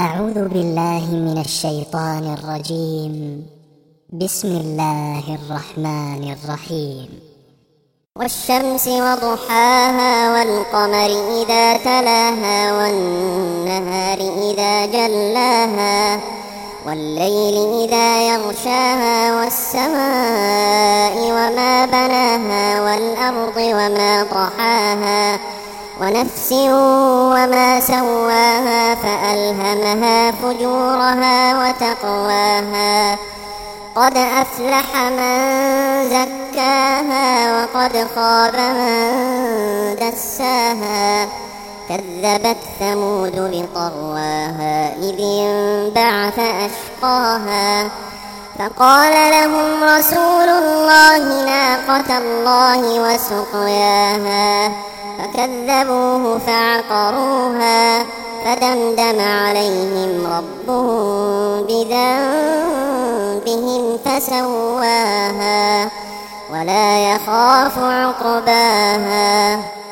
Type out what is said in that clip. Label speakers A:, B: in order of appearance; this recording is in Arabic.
A: أعوذ بالله من الشيطان الرجيم. بسم الله الرحمن الرحيم.
B: والشمس وضحاها والقمر إذا تلاها والنهار إذا جلاها والليل إذا يغشاها والسماء وما بناها والأرض وما طحاها ونفس وما سواها فألهمها فجورها وتقواها قد أفلح من زكاها وقد خاب من دساها كذبت ثمود بطغواها إذ انبعث أشقاها فقال لهم رسول الله ناقة الله وسقياها فكذبوه فعقروها فدمدم عليهم ربهم بذنبهم فسواها ولا يخاف عقباها.